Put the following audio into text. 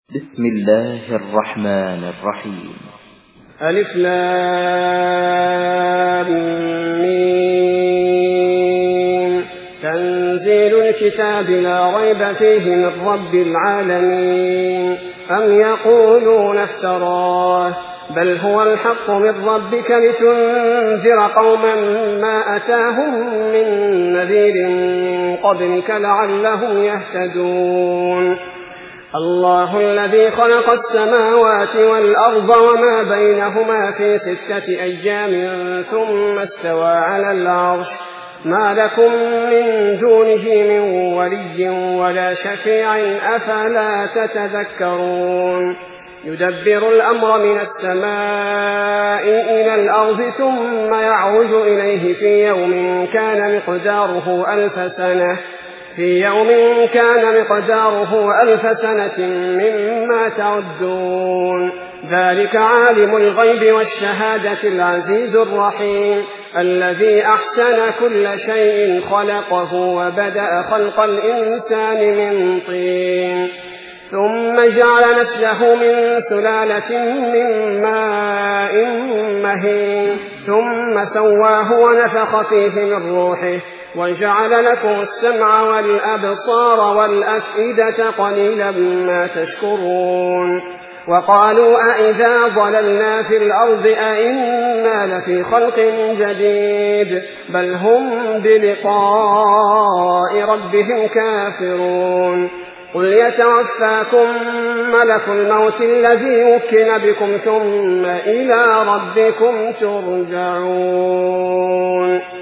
بسم الله الرحمن الرحيم. ألف لام ميم. تنزيل الكتاب لا ريب فيه من رب العالمين. أم يقولون افتراه بل هو الحق من ربك لتنذر قوما ما أتاهم من نذير من قبلك لعلهم يهتدون. الله الذي خلق السماوات والأرض وما بينهما في 6 أيام ثم استوى على العرش ما لكم من دونه من ولي ولا شفيع أفلا تتذكرون. يدبر الأمر من السماء إلى الأرض ثم يعرج إليه في يوم كان مقداره 1000 سنة ألف سنة مما تعدون. ذلك عالم الغيب والشهادة العزيز الرحيم الذي أحسن كل شيء خلقه وبدأ خلق الإنسان من طين ثم جعل نسله من سلالة من ماء مهين ثم سواه ونفخ فيه من روحه وجعل لكم السمع والأبصار والأفئدة قليلا ما تشكرون. وقالوا أئذا ضللنا في الأرض أئنا لفي خلق جديد بل هم بلقاء ربهم كافرون. قل يتوفاكم ملك الموت الذي وكل بكم ثم إلى ربكم ترجعون.